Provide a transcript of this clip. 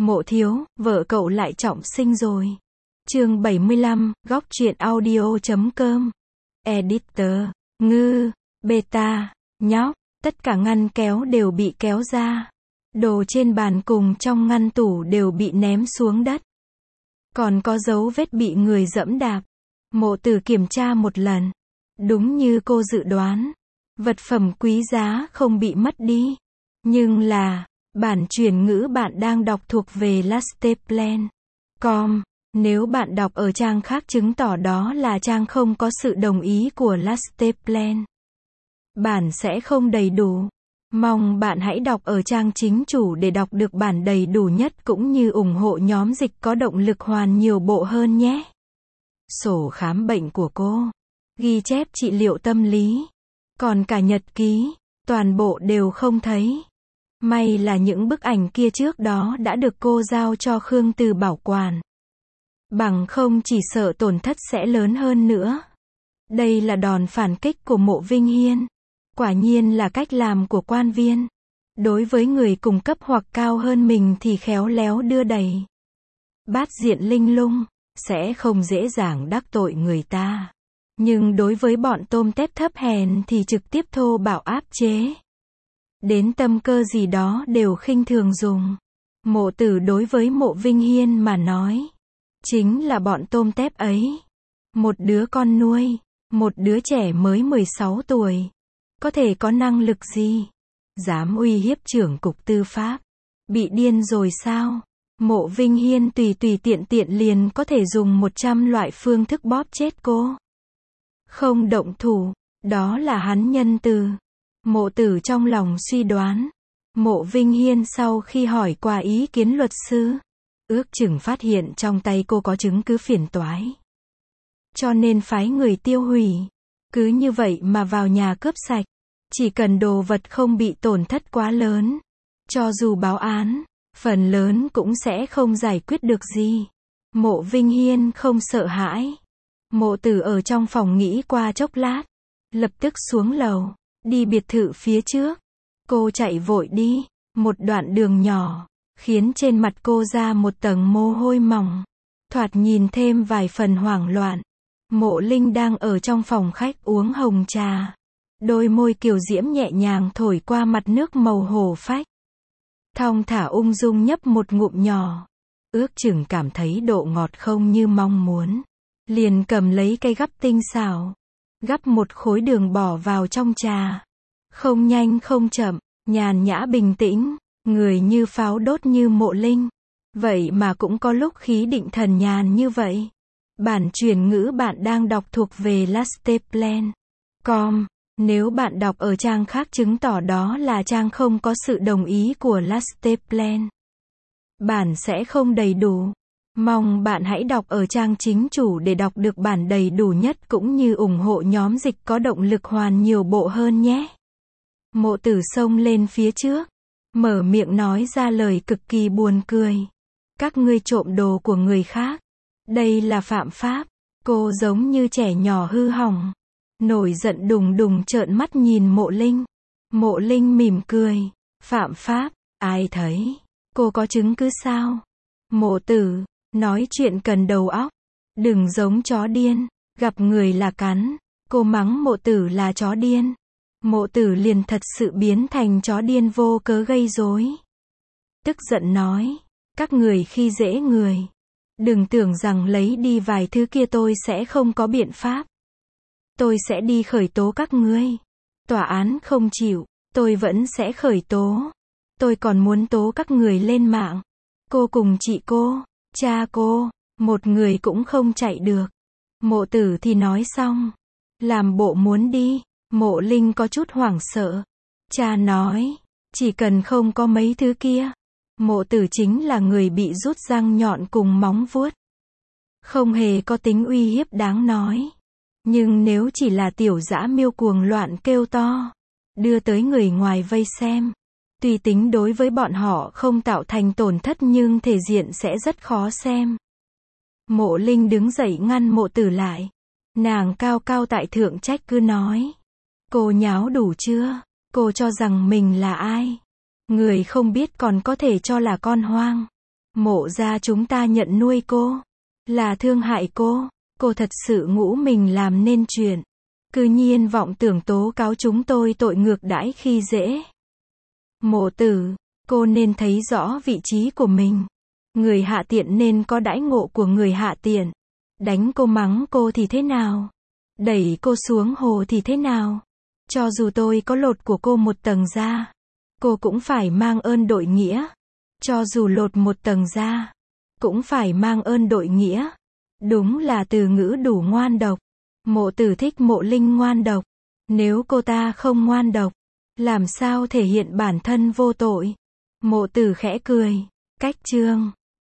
Mộ thiếu, vợ cậu lại trọng sinh rồi. Chương 75, góc truyện audio.com. Editor, Ngư, Beta, nhóc, tất cả ngăn kéo đều bị kéo ra. Đồ trên bàn cùng trong ngăn tủ đều bị ném xuống đất. Còn có dấu vết bị người dẫm đạp. Mộ Tử kiểm tra một lần. Đúng như cô dự đoán. Vật phẩm quý giá không bị mất đi. Nhưng là, bản chuyển ngữ bạn đang đọc thuộc về Lasteplan.com. Nếu bạn đọc ở trang khác chứng tỏ đó là trang không có sự đồng ý của Lasteplan. Bản sẽ không đầy đủ. Mong bạn hãy đọc ở trang chính chủ để đọc được bản đầy đủ nhất cũng như ủng hộ nhóm dịch có động lực hoàn nhiều bộ hơn nhé. Sổ khám bệnh của cô. Ghi chép trị liệu tâm lý. Còn cả nhật ký. Toàn bộ đều không thấy. May là những bức ảnh kia trước đó đã được cô giao cho Khương Từ bảo quản. Bằng không chỉ sợ tổn thất sẽ lớn hơn nữa. Đây là đòn phản kích của Mộ Vinh Hiên. Quả nhiên là cách làm của quan viên. Đối với người cùng cấp hoặc cao hơn mình thì khéo léo đưa đẩy. Bát diện linh lung, sẽ không dễ dàng đắc tội người ta. Nhưng đối với bọn tôm tép thấp hèn thì trực tiếp thô bạo áp chế. Đến tâm cơ gì đó đều khinh thường dùng. Mộ Tử đối với Mộ Vinh Hiên mà nói. Chính là bọn tôm tép ấy. Một đứa con nuôi. Một đứa trẻ mới 16 tuổi. Có thể có năng lực gì? Dám uy hiếp trưởng cục tư pháp. Bị điên rồi sao? Mộ Vinh Hiên tùy tiện liền có thể dùng 100 loại phương thức bóp chết cô. Không động thủ. Đó là hắn nhân từ. Mộ Tử trong lòng suy đoán. Mộ Vinh Hiên sau khi hỏi qua ý kiến luật sư. Ước chừng phát hiện trong tay cô có chứng cứ phiền toái. Cho nên phái người tiêu hủy. Cứ như vậy mà vào nhà cướp sạch. Chỉ cần đồ vật không bị tổn thất quá lớn. Cho dù báo án, phần lớn cũng sẽ không giải quyết được gì. Mộ Vinh Hiên không sợ hãi. Mộ Tử ở trong phòng nghĩ qua chốc lát. Lập tức xuống lầu. Đi biệt thự phía trước. Cô chạy vội đi. Một đoạn đường nhỏ. Khiến trên mặt cô ra một tầng mồ hôi mỏng. Thoạt nhìn thêm vài phần hoảng loạn. Mộ Linh đang ở trong phòng khách uống hồng trà. Đôi môi kiều diễm nhẹ nhàng thổi qua mặt nước màu hổ phách. Thong thả ung dung nhấp một ngụm nhỏ. Ước chừng cảm thấy độ ngọt không như mong muốn. Liền cầm lấy cây gắp tinh xảo. Gắp một khối đường bỏ vào trong trà. Không nhanh không chậm, nhàn nhã bình tĩnh. Người như pháo đốt như Mộ Linh. Vậy mà cũng có lúc khí định thần nhàn như vậy. Bản chuyển ngữ bạn đang đọc thuộc về Lasteplan.com. Nếu bạn đọc ở trang khác chứng tỏ đó là trang không có sự đồng ý của Lasteplan. Bản sẽ không đầy đủ. Mong bạn hãy đọc ở trang chính chủ để đọc được bản đầy đủ nhất cũng như ủng hộ nhóm dịch có động lực hoàn nhiều bộ hơn nhé. Mộ Tử xông lên phía trước. Mở miệng nói ra lời cực kỳ buồn cười. Các ngươi trộm đồ của người khác. Đây là phạm pháp. Cô giống như trẻ nhỏ hư hỏng. Nổi giận đùng đùng trợn mắt nhìn Mộ Linh. Mộ Linh mỉm cười. Phạm pháp, ai thấy? Cô có chứng cứ sao? Mộ Tử, nói chuyện cần đầu óc. Đừng giống chó điên. Gặp người là cắn. Cô mắng Mộ Tử là chó điên. Mộ Tử liền thật sự biến thành chó điên vô cớ gây rối. Tức giận nói. Các người khi dễ người. Đừng tưởng rằng lấy đi vài thứ kia tôi sẽ không có biện pháp. Tôi sẽ đi khởi tố các ngươi. Tòa án không chịu, tôi vẫn sẽ khởi tố. Tôi còn muốn tố các người lên mạng. Cô cùng chị cô, cha cô, một người cũng không chạy được. Mộ Tử thì nói xong. Làm bộ muốn đi. Mộ Linh có chút hoảng sợ. Cha nói, chỉ cần không có mấy thứ kia. Mộ Tử chính là người bị rút răng nhọn cùng móng vuốt. Không hề có tính uy hiếp đáng nói. Nhưng nếu chỉ là tiểu dã miêu cuồng loạn kêu to, đưa tới người ngoài vây xem. Tuy tính đối với bọn họ không tạo thành tổn thất nhưng thể diện sẽ rất khó xem. Mộ Linh đứng dậy ngăn Mộ Tử lại. Nàng cao cao tại thượng trách cứ nói. Cô nháo đủ chưa? Cô cho rằng mình là ai? Người không biết còn có thể cho là con hoang. Mộ gia chúng ta nhận nuôi cô, là thương hại cô thật sự ngũ mình làm nên chuyện. Cư nhiên vọng tưởng tố cáo chúng tôi tội ngược đãi khi dễ. Mộ tử, cô nên thấy rõ vị trí của mình. Người hạ tiện nên có đãi ngộ của người hạ tiện. Đánh cô mắng cô thì thế nào? Đẩy cô xuống hồ thì thế nào? Cho dù tôi có lột của cô một tầng da, cô cũng phải mang ơn đội nghĩa. Cho dù lột một tầng da, cũng phải mang ơn đội nghĩa. Đúng là từ ngữ đủ ngoan độc. Mộ tử thích Mộ Linh ngoan độc. Nếu cô ta không ngoan độc, làm sao thể hiện bản thân vô tội? Mộ tử khẽ cười. Cách chương